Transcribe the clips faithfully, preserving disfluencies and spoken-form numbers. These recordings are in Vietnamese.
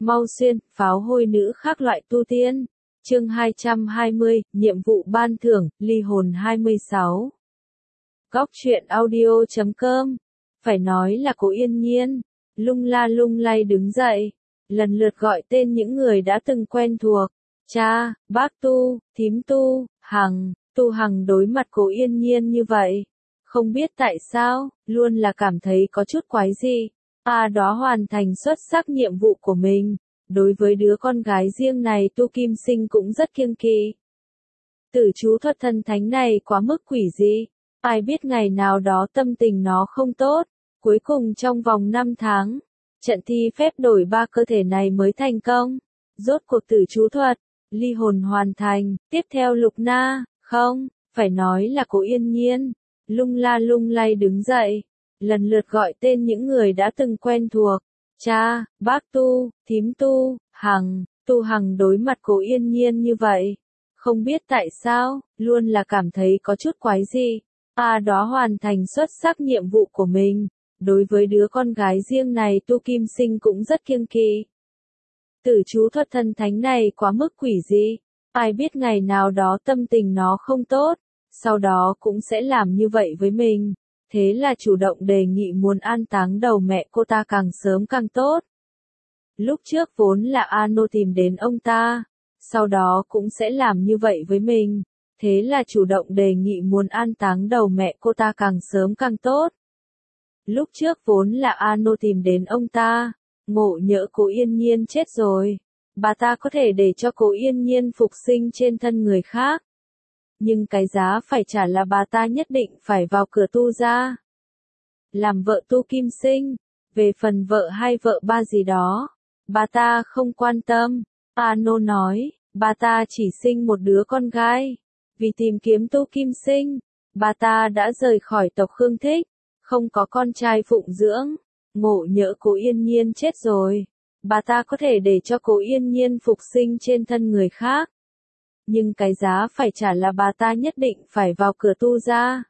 Mau xuyên, pháo hôi nữ khác loại tu tiên. Chương hai trăm hai mươi, nhiệm vụ ban thưởng, ly hồn hai mươi sáu. Góc truyện audio chấm com. Phải nói là Cố Yên Nhiên, lung la lung lay đứng dậy, lần lượt gọi tên những người đã từng quen thuộc. Cha, bác Tu, thím Tu, Hằng. Tu Hằng đối mặt Cố Yên Nhiên như vậy, không biết tại sao, luôn là cảm thấy có chút quái dị. A đó hoàn thành xuất sắc nhiệm vụ của mình, đối với đứa con gái riêng này Tu Kim Sinh cũng rất kiêng kỵ. Tử chú thuật thần thánh này quá mức quỷ dị, ai biết ngày nào đó tâm tình nó không tốt, cuối cùng trong vòng năm tháng, trận thi phép đổi ba cơ thể này mới thành công. Rốt cuộc tử chú thuật, ly hồn hoàn thành, tiếp theo Lục Na, không, phải nói là Cố Yên Nhiên, lung la lung lay đứng dậy, lần lượt gọi tên những người đã từng quen thuộc. Cha, bác Tu, thím Tu, Hằng. Tu Hằng đối mặt Cố Yên Nhiên như vậy, không biết tại sao, luôn là cảm thấy có chút quái dị. A đó hoàn thành xuất sắc nhiệm vụ của mình, đối với đứa con gái riêng này Tu Kim Sinh cũng rất kiêng kỵ. Tử chú thuật thần thánh này quá mức quỷ dị, ai biết ngày nào đó tâm tình nó không tốt, sau đó cũng sẽ làm như vậy với mình. Thế là chủ động đề nghị muốn an táng đầu mẹ cô ta càng sớm càng tốt. Lúc trước vốn là Ano tìm đến ông ta, sau đó cũng sẽ làm như vậy với mình. Thế là chủ động đề nghị muốn an táng đầu mẹ cô ta càng sớm càng tốt. Lúc trước vốn là Ano tìm đến ông ta, ngộ nhỡ Cố Yên Nhiên chết rồi, bà ta có thể để cho Cố Yên Nhiên phục sinh trên thân người khác. Nhưng cái giá phải trả là bà ta nhất định phải vào cửa Tu gia, làm vợ Tu Kim Sinh. Về phần vợ hai vợ ba gì đó, bà ta không quan tâm. Ano nói, bà ta chỉ sinh một đứa con gái. Vì tìm kiếm Tu Kim Sinh, bà ta đã rời khỏi tộc Khương Thích, không có con trai phụng dưỡng. Ngộ nhỡ Cố Yên Nhiên chết rồi, bà ta có thể để cho Cố Yên Nhiên phục sinh trên thân người khác. Nhưng cái giá phải trả là bà ta nhất định phải vào cửa Tu gia,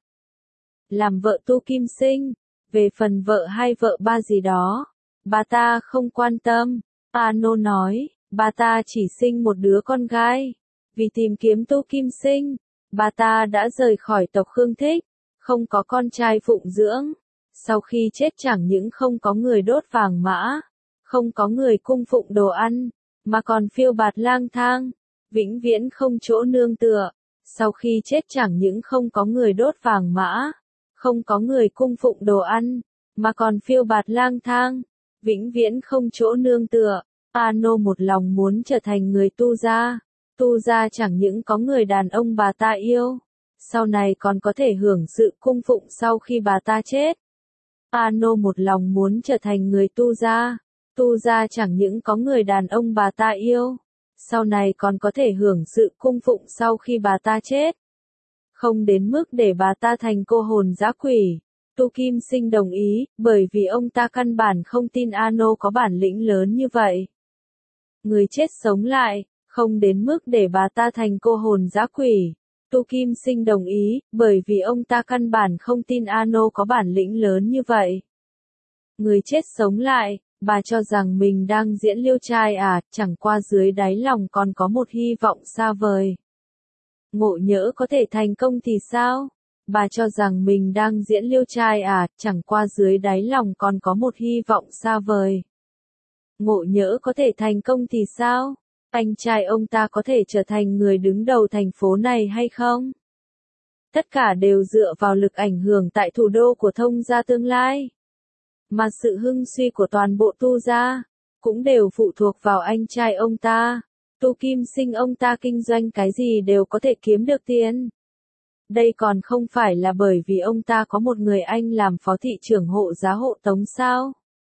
làm vợ Tu Kim Sinh. Về phần vợ hai vợ ba gì đó, bà ta không quan tâm. Ano nói, bà ta chỉ sinh một đứa con gái. Vì tìm kiếm Tu Kim Sinh, bà ta đã rời khỏi tộc Khương Thích, không có con trai phụng dưỡng. Sau khi chết chẳng những không có người đốt vàng mã, không có người cung phụng đồ ăn, mà còn phiêu bạt lang thang, vĩnh viễn không chỗ nương tựa. Sau khi chết chẳng những không có người đốt vàng mã, không có người cung phụng đồ ăn, mà còn phiêu bạt lang thang, vĩnh viễn không chỗ nương tựa. Ano một lòng muốn trở thành người Tu gia. Tu gia chẳng những có người đàn ông bà ta yêu, sau này còn có thể hưởng sự cung phụng sau khi bà ta chết. Ano một lòng muốn trở thành người Tu gia. Tu gia chẳng những có người đàn ông bà ta yêu, sau này còn có thể hưởng sự cung phụng sau khi bà ta chết. Không đến mức để bà ta thành cô hồn dã quỷ. Tu Kim Sinh đồng ý, bởi vì ông ta căn bản không tin Ano có bản lĩnh lớn như vậy. Người chết sống lại, không đến mức để bà ta thành cô hồn dã quỷ. Tu Kim Sinh đồng ý, bởi vì ông ta căn bản không tin Ano có bản lĩnh lớn như vậy. Người chết sống lại, bà cho rằng mình đang diễn liêu trai à, chẳng qua dưới đáy lòng còn có một hy vọng xa vời. Ngộ nhỡ có thể thành công thì sao? Bà cho rằng mình đang diễn liêu trai à, chẳng qua dưới đáy lòng còn có một hy vọng xa vời. Ngộ nhỡ có thể thành công thì sao? Anh trai ông ta có thể trở thành người đứng đầu thành phố này hay không? Tất cả đều dựa vào lực ảnh hưởng tại thủ đô của Thông gia tương lai. Mà sự hưng suy của toàn bộ Tu gia, cũng đều phụ thuộc vào anh trai ông ta. Tu Kim Sinh ông ta kinh doanh cái gì đều có thể kiếm được tiền. Đây còn không phải là bởi vì ông ta có một người anh làm phó thị trưởng hộ giá hộ tống sao?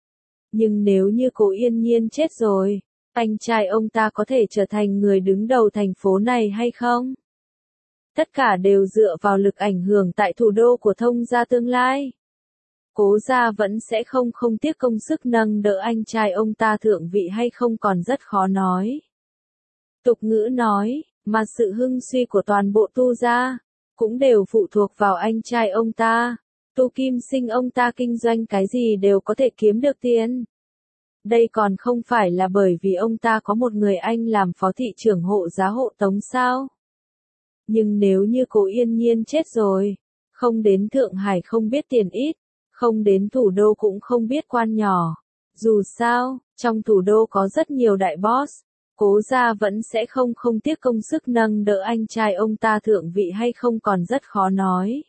Nhưng nếu như Cố Yên Nhiên chết rồi, anh trai ông ta có thể trở thành người đứng đầu thành phố này hay không? Tất cả đều dựa vào lực ảnh hưởng tại thủ đô của Thông gia tương lai. Cố gia vẫn sẽ không không tiếc công sức nâng đỡ anh trai ông ta thượng vị hay không còn rất khó nói. Tục ngữ nói, mà sự hưng suy của toàn bộ Tu gia, cũng đều phụ thuộc vào anh trai ông ta. Tu Kim Sinh ông ta kinh doanh cái gì đều có thể kiếm được tiền. Đây còn không phải là bởi vì ông ta có một người anh làm phó thị trưởng hộ giá hộ tống sao? Nhưng nếu như Cố Yên Nhiên chết rồi, không đến Thượng Hải không biết tiền ít, không đến thủ đô cũng không biết quan nhỏ. Dù sao, trong thủ đô có rất nhiều đại boss, Cố gia vẫn sẽ không không tiếc công sức nâng đỡ anh trai ông ta thượng vị hay không còn rất khó nói.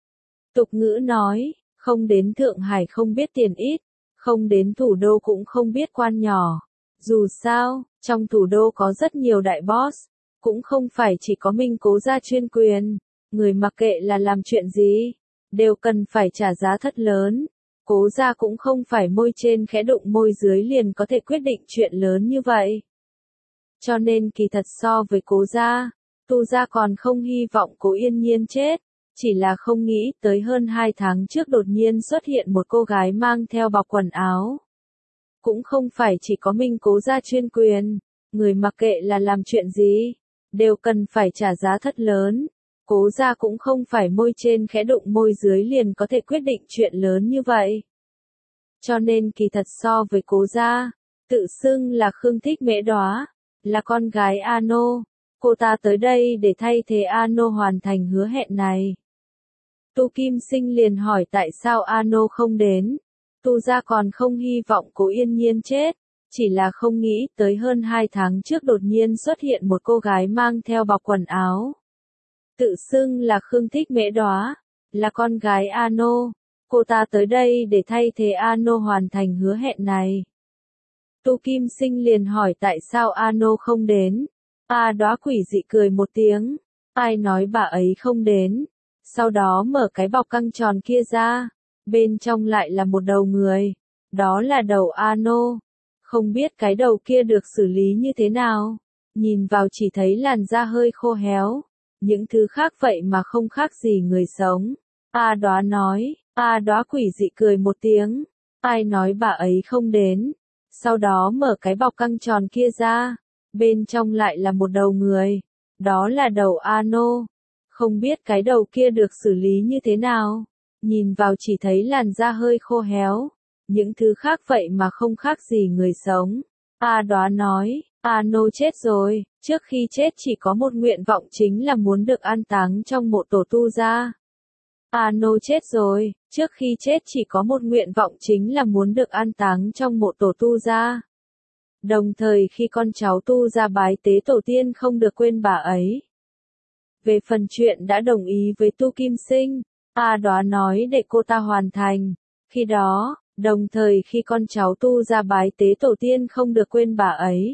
Tục ngữ nói, không đến Thượng Hải không biết tiền ít, không đến thủ đô cũng không biết quan nhỏ. Dù sao, trong thủ đô có rất nhiều đại boss, cũng không phải chỉ có mình Cố gia chuyên quyền, người mặc kệ là làm chuyện gì, đều cần phải trả giá thật lớn. Cố gia cũng không phải môi trên khẽ đụng môi dưới liền có thể quyết định chuyện lớn như vậy. Cho nên kỳ thật so với Cố gia, Tu gia còn không hy vọng Cố Yên Nhiên chết, chỉ là không nghĩ tới hơn hai tháng trước đột nhiên xuất hiện một cô gái mang theo bọc quần áo. Cũng không phải chỉ có mình Cố gia chuyên quyền, người mặc kệ là làm chuyện gì, đều cần phải trả giá thật lớn. Cố gia cũng không phải môi trên khẽ đụng môi dưới liền có thể quyết định chuyện lớn như vậy. Cho nên kỳ thật so với Cố gia, tự xưng là Khương Thích Mễ Đóa, là con gái Ano, cô ta tới đây để thay thế Ano hoàn thành hứa hẹn này. Tu Kim Sinh liền hỏi tại sao Ano không đến. Tu gia còn không hy vọng Cố Yên Nhiên chết, chỉ là không nghĩ tới hơn hai tháng trước đột nhiên xuất hiện một cô gái mang theo bọc quần áo. Tự xưng là Khương Thích Mễ Đóa, là con gái Ano, cô ta tới đây để thay thế Ano hoàn thành hứa hẹn này. Tu Kim Sinh liền hỏi tại sao Ano không đến. A Đóa quỷ dị cười một tiếng, ai nói bà ấy không đến. Sau đó mở cái bọc căng tròn kia ra, bên trong lại là một đầu người, đó là đầu Ano. Không biết cái đầu kia được xử lý như thế nào, nhìn vào chỉ thấy làn da hơi khô héo, những thứ khác vậy mà không khác gì người sống. A Đóa nói, A Đóa quỷ dị cười một tiếng, ai nói bà ấy không đến. Sau đó mở cái bọc căng tròn kia ra, bên trong lại là một đầu người, đó là đầu Ano. Không biết cái đầu kia được xử lý như thế nào, nhìn vào chỉ thấy làn da hơi khô héo, những thứ khác vậy mà không khác gì người sống. A Đóa nói, Ano chết rồi, trước khi chết chỉ có một nguyện vọng chính là muốn được an táng trong mộ tổ Tu gia. Ano chết rồi, trước khi chết chỉ có một nguyện vọng chính là muốn được an táng trong mộ tổ Tu gia. Đồng thời khi con cháu Tu gia bái tế tổ tiên không được quên bà ấy. Về phần chuyện đã đồng ý với Tu Kim Sinh, A Đóa nói để cô ta hoàn thành. Khi đó, đồng thời khi con cháu Tu gia bái tế tổ tiên không được quên bà ấy.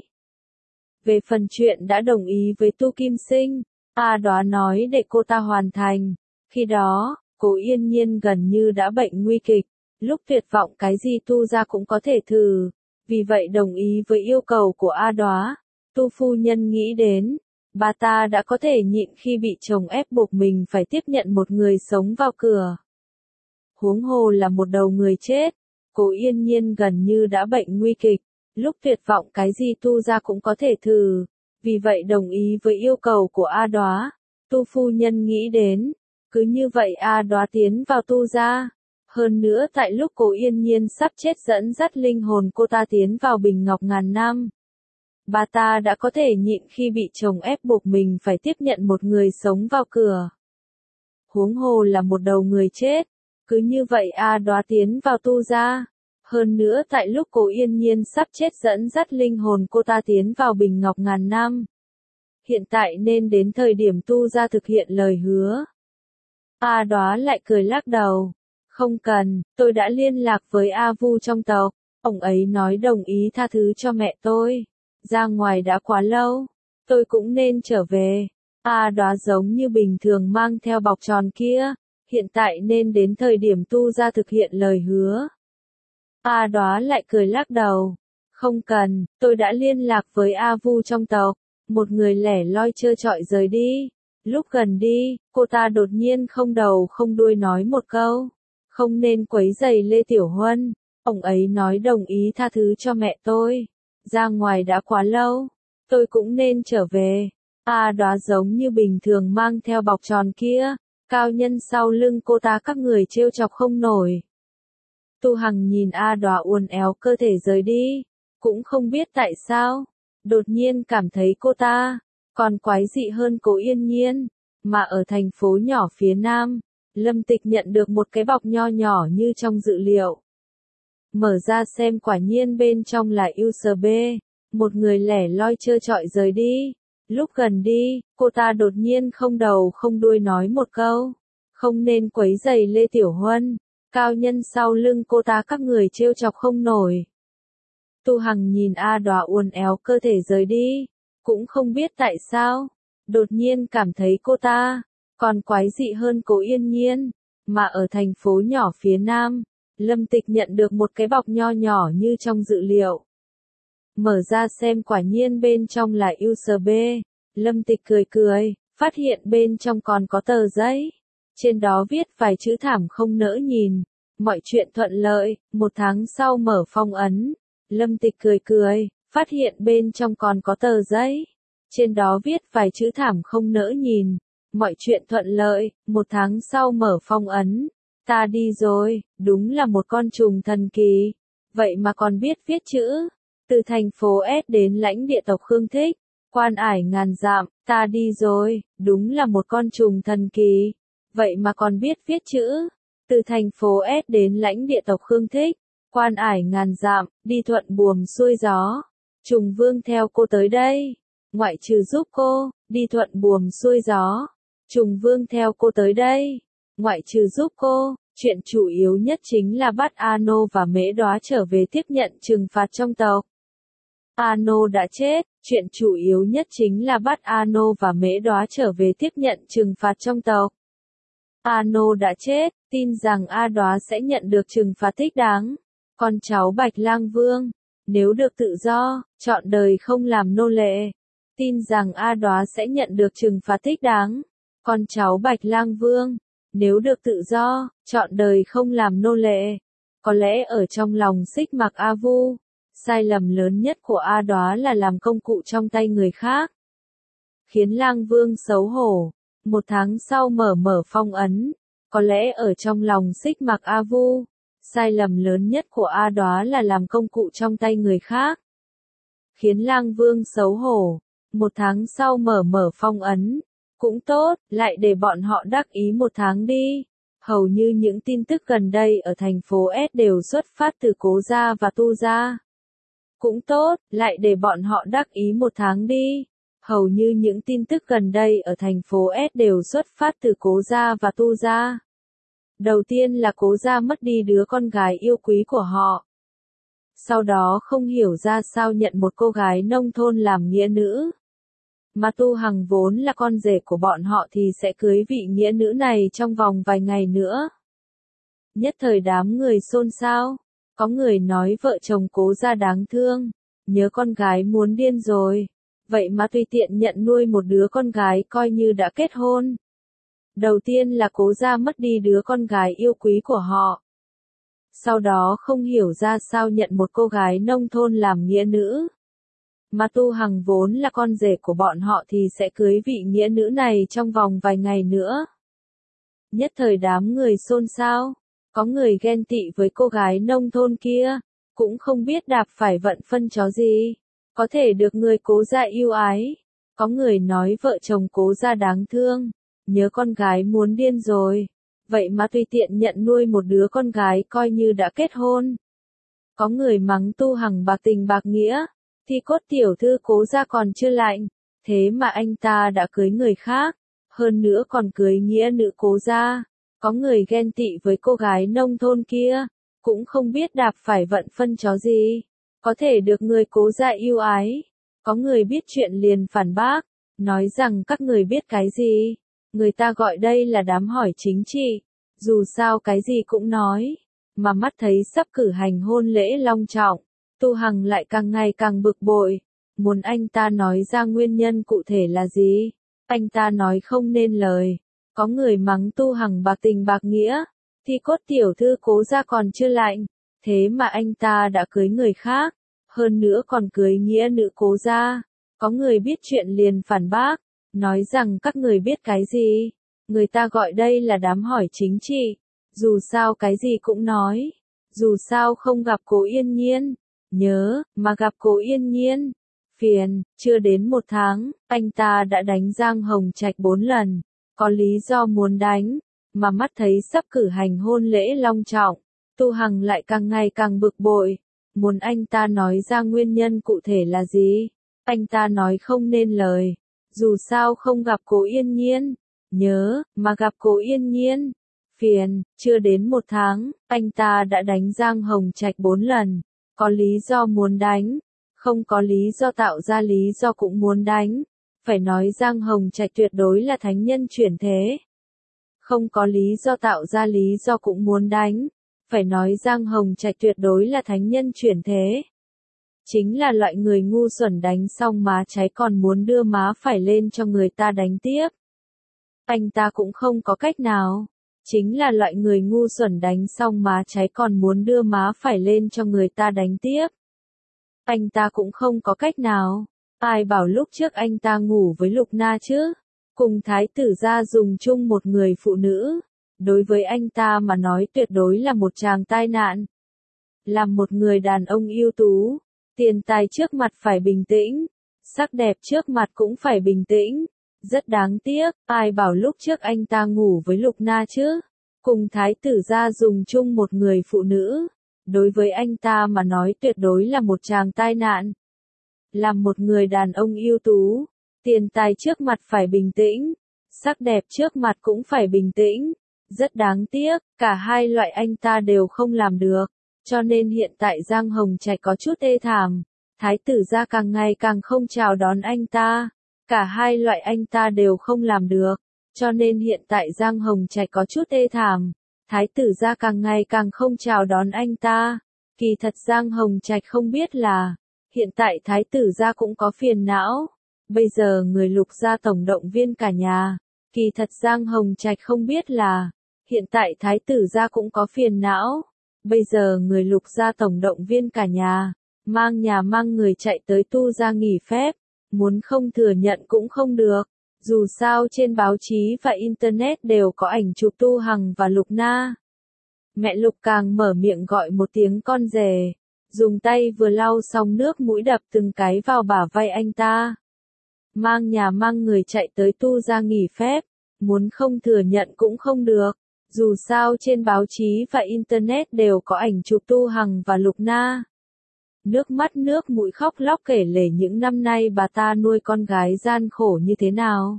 Về phần chuyện đã đồng ý với Tu Kim Sinh, A Đóa nói để cô ta hoàn thành. Khi đó, Cố Yên Nhiên gần như đã bệnh nguy kịch, lúc tuyệt vọng cái gì Tu gia cũng có thể thử, vì vậy đồng ý với yêu cầu của A Đóa. Tu phu nhân nghĩ đến, bà ta đã có thể nhịn khi bị chồng ép buộc mình phải tiếp nhận một người sống vào cửa. Huống hồ là một đầu người chết, Cố Yên Nhiên gần như đã bệnh nguy kịch, lúc tuyệt vọng cái gì Tu gia cũng có thể thử, vì vậy đồng ý với yêu cầu của A Đóa. Tu phu nhân nghĩ đến, cứ như vậy A Đóa tiến vào Tu gia. Hơn nữa tại lúc Cố Yên Nhiên sắp chết dẫn dắt linh hồn cô ta tiến vào bình ngọc ngàn năm. Bà ta đã có thể nhịn khi bị chồng ép buộc mình phải tiếp nhận một người sống vào cửa. Huống hồ là một đầu người chết, cứ như vậy A Đóa tiến vào Tu gia. Hơn nữa tại lúc Cố Yên Nhiên sắp chết dẫn dắt linh hồn cô ta tiến vào bình ngọc ngàn năm. Hiện tại nên đến thời điểm Tu gia thực hiện lời hứa. A Đóa lại cười lắc đầu. Không cần, tôi đã liên lạc với A Vu trong tộc, ông ấy nói đồng ý tha thứ cho mẹ tôi. Ra ngoài đã quá lâu, tôi cũng nên trở về. A Đóa giống như bình thường mang theo bọc tròn kia, hiện tại nên đến thời điểm Tu gia thực hiện lời hứa. A Đóa lại cười lắc đầu. Không cần, tôi đã liên lạc với A Vu trong tộc. Một người lẻ loi trơ trọi rời đi. Lúc gần đi, cô ta đột nhiên không đầu không đuôi nói một câu. Không nên quấy rầy Lê Tiểu Huân. Ông ấy nói đồng ý tha thứ cho mẹ tôi. Ra ngoài đã quá lâu, tôi cũng nên trở về. A Đóa giống như bình thường mang theo bọc tròn kia, cao nhân sau lưng cô ta các người trêu chọc không nổi. Tu Hằng nhìn A Đóa uốn éo cơ thể rời đi, cũng không biết tại sao, đột nhiên cảm thấy cô ta còn quái dị hơn Cố Yên Nhiên, mà ở thành phố nhỏ phía Nam, Lâm Tịch nhận được một cái bọc nho nhỏ như trong dự liệu. Mở ra xem quả nhiên bên trong là u ét bê, một người lẻ loi trơ trọi rời đi. Lúc gần đi, cô ta đột nhiên không đầu không đuôi nói một câu, không nên quấy rầy Lê Tiểu Huân, cao nhân sau lưng cô ta các người trêu chọc không nổi. Tu Hằng nhìn A Đóa uốn éo cơ thể rời đi, cũng không biết tại sao, đột nhiên cảm thấy cô ta còn quái dị hơn Cố Yên Nhiên, mà ở thành phố nhỏ phía Nam, Lâm Tịch nhận được một cái bọc nho nhỏ như trong dự liệu. Mở ra xem quả nhiên bên trong là u ét bê, Lâm Tịch cười cười, phát hiện bên trong còn có tờ giấy. Trên đó viết vài chữ thảm không nỡ nhìn, mọi chuyện thuận lợi, một tháng sau mở phong ấn. Lâm Tịch cười cười, phát hiện bên trong còn có tờ giấy. Trên đó viết vài chữ thảm không nỡ nhìn, mọi chuyện thuận lợi, một tháng sau mở phong ấn. Ta đi rồi, đúng là một con trùng thần kỳ, vậy mà còn biết viết chữ. Từ thành phố S đến lãnh địa tộc Khương Thích, quan ải ngàn dặm, ta đi rồi, đúng là một con trùng thần kỳ, vậy mà còn biết viết chữ. Từ thành phố S đến lãnh địa tộc Khương Thích, quan ải ngàn dặm, đi thuận buồm xuôi gió. Trùng Vương theo cô tới đây, ngoại trừ giúp cô, đi thuận buồm xuôi gió. Trùng Vương theo cô tới đây, ngoại trừ giúp cô, chuyện chủ yếu nhất chính là bắt Ano và Mễ Đóa trở về tiếp nhận trừng phạt trong tộc. Ano đã chết, chuyện chủ yếu nhất chính là bắt Ano và Mễ Đóa trở về tiếp nhận trừng phạt trong tộc. Ano đã chết, tin rằng A Đóa sẽ nhận được trừng phạt thích đáng. Con cháu Bạch Lang Vương, nếu được tự do, trọn đời không làm nô lệ. Tin rằng A Đóa sẽ nhận được trừng phạt thích đáng. Con cháu Bạch Lang Vương, nếu được tự do, trọn đời không làm nô lệ. Có lẽ ở trong lòng Xích Mặc A Vu, sai lầm lớn nhất của A Đóa là làm công cụ trong tay người khác. Khiến Lang Vương xấu hổ. Một tháng sau mở mở phong ấn. Có lẽ ở trong lòng Xích Mặc A Vu, sai lầm lớn nhất của A Đóa là làm công cụ trong tay người khác. Khiến Lang Vương xấu hổ. Một tháng sau mở mở phong ấn. Cũng tốt, lại để bọn họ đắc ý một tháng đi. Hầu như những tin tức gần đây ở thành phố S đều xuất phát từ Cố gia và Tu gia. Cũng tốt, lại để bọn họ đắc ý một tháng đi. Hầu như những tin tức gần đây ở thành phố S đều xuất phát từ Cố gia và Tu gia. Đầu tiên là Cố gia mất đi đứa con gái yêu quý của họ. Sau đó không hiểu ra sao nhận một cô gái nông thôn làm nghĩa nữ. Mà Tu Hằng vốn là con rể của bọn họ thì sẽ cưới vị nghĩa nữ này trong vòng vài ngày nữa. Nhất thời đám người xôn xao. Có người nói vợ chồng Cố gia đáng thương, nhớ con gái muốn điên rồi. Vậy mà tùy tiện nhận nuôi một đứa con gái coi như đã kết hôn. Đầu tiên là Cố gia mất đi đứa con gái yêu quý của họ. Sau đó không hiểu ra sao nhận một cô gái nông thôn làm nghĩa nữ. Mà Tu Hằng vốn là con rể của bọn họ thì sẽ cưới vị nghĩa nữ này trong vòng vài ngày nữa. Nhất thời đám người xôn xao. Có người ghen tị với cô gái nông thôn kia, cũng không biết đạp phải vận phân chó gì. Có thể được người Cố gia yêu ái. Có người nói vợ chồng Cố gia đáng thương, nhớ con gái muốn điên rồi. Vậy mà tùy tiện nhận nuôi một đứa con gái coi như đã kết hôn. Có người mắng Tu Hằng bạc tình bạc nghĩa, thì cốt tiểu thư Cố gia còn chưa lạnh, thế mà anh ta đã cưới người khác, hơn nữa còn cưới nghĩa nữ Cố gia. Có người ghen tị với cô gái nông thôn kia, cũng không biết đạp phải vận phân chó gì. Có thể được người Cố gia yêu ái. Có người biết chuyện liền phản bác, nói rằng các người biết cái gì. Người ta gọi đây là đám hỏi chính trị. Dù sao cái gì cũng nói. Mà mắt thấy sắp cử hành hôn lễ long trọng. Tu Hằng lại càng ngày càng bực bội. Muốn anh ta nói ra nguyên nhân cụ thể là gì. Anh ta nói không nên lời. Có người mắng Tu Hằng bạc tình bạc nghĩa. Thì cốt tiểu thư Cố gia còn chưa lạnh. Thế mà anh ta đã cưới người khác. Hơn nữa còn cưới nghĩa nữ Cố gia. Có người biết chuyện liền phản bác. Nói rằng các người biết cái gì. Người ta gọi đây là đám hỏi chính trị. Dù sao cái gì cũng nói. Dù sao không gặp Cố Yên Nhiên. Nhớ, mà gặp Cố Yên Nhiên. Phiền, chưa đến một tháng, anh ta đã đánh Giang Hồng Trạch bốn lần. Có lý do muốn đánh, mà mắt thấy sắp cử hành hôn lễ long trọng. Tu Hằng lại càng ngày càng bực bội. Muốn anh ta nói ra nguyên nhân cụ thể là gì? Anh ta nói không nên lời. Dù sao không gặp Cố Yên Nhiên. Nhớ, mà gặp Cố Yên Nhiên. Phiền, chưa đến một tháng, anh ta đã đánh Giang Hồng Trạch bốn lần. Có lý do muốn đánh. Không có lý do tạo ra lý do cũng muốn đánh. Phải nói Giang Hồng Trạch tuyệt đối là thánh nhân chuyển thế. Không có lý do tạo ra lý do cũng muốn đánh. Phải nói Giang Hồng Trạch tuyệt đối là thánh nhân chuyển thế. Chính là loại người ngu xuẩn đánh xong má trái còn muốn đưa má phải lên cho người ta đánh tiếp. Anh ta cũng không có cách nào. Chính là loại người ngu xuẩn đánh xong má trái còn muốn đưa má phải lên cho người ta đánh tiếp. Anh ta cũng không có cách nào. Ai bảo lúc trước anh ta ngủ với Lục Na chứ? Cùng thái tử gia dùng chung một người phụ nữ. Đối với anh ta mà nói tuyệt đối là một tràng tai nạn. Làm một người đàn ông ưu tú, tiền tài trước mặt phải bình tĩnh, sắc đẹp trước mặt cũng phải bình tĩnh. Rất đáng tiếc, ai bảo lúc trước anh ta ngủ với Lục Na chứ? Cùng thái tử gia dùng chung một người phụ nữ. Đối với anh ta mà nói tuyệt đối là một tràng tai nạn. Làm một người đàn ông ưu tú, tiền tài trước mặt phải bình tĩnh, sắc đẹp trước mặt cũng phải bình tĩnh. Rất đáng tiếc, cả hai loại anh ta đều không làm được. Cho nên hiện tại Giang Hồng Trạch có chút ê thảm. Thái tử gia càng ngày càng không chào đón anh ta. Cả hai loại anh ta đều không làm được. Cho nên hiện tại Giang Hồng Trạch có chút ê thảm. Thái tử gia càng ngày càng không chào đón anh ta. Kỳ thật Giang Hồng Trạch không biết là, hiện tại thái tử gia cũng có phiền não. Bây giờ người Lục gia tổng động viên cả nhà. Kỳ thật Giang Hồng Trạch không biết là, hiện tại thái tử gia cũng có phiền não. Bây giờ người Lục gia tổng động viên cả nhà, mang nhà mang người chạy tới Tu gia nghỉ phép. Muốn không thừa nhận cũng không được. Dù sao trên báo chí và Internet đều có ảnh chụp Tu Hằng và Lục Na. Mẹ Lục càng mở miệng gọi một tiếng con rể. Dùng tay vừa lau xong nước mũi đập từng cái vào bả vai anh ta. Mang nhà mang người chạy tới Tu gia nghỉ phép. Muốn không thừa nhận cũng không được. Dù sao trên báo chí và Internet đều có ảnh chụp Tu Hằng và Lục Na. Nước mắt nước mũi khóc lóc kể lể những năm nay bà ta nuôi con gái gian khổ như thế nào.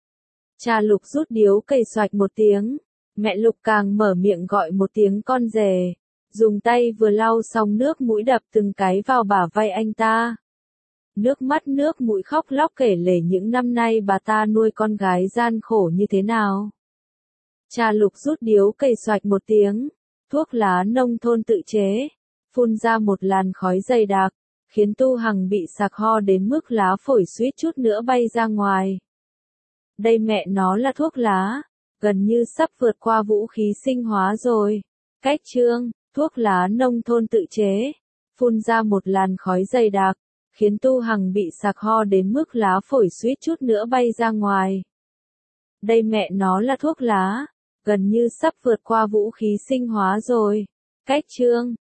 Cha Lục rút điếu cày xoạch một tiếng. Mẹ Lục càng mở miệng gọi một tiếng con rể. Dùng tay vừa lau xong nước mũi đập từng cái vào bả vai anh ta. Nước mắt nước mũi khóc lóc kể lể những năm nay bà ta nuôi con gái gian khổ như thế nào. Cha Lục rút điếu cày xoạch một tiếng. Thuốc lá nông thôn tự chế. Phun ra một làn khói dày đặc, khiến Tu Hằng bị sặc ho đến mức lá phổi suýt chút nữa bay ra ngoài. Đây mẹ nó là thuốc lá, gần như sắp vượt qua vũ khí sinh hóa rồi. Cách chương, thuốc lá nông thôn tự chế, phun ra một làn khói dày đặc, khiến Tu Hằng bị sặc ho đến mức lá phổi suýt chút nữa bay ra ngoài. Đây mẹ nó là thuốc lá, gần như sắp vượt qua vũ khí sinh hóa rồi. Cách chương,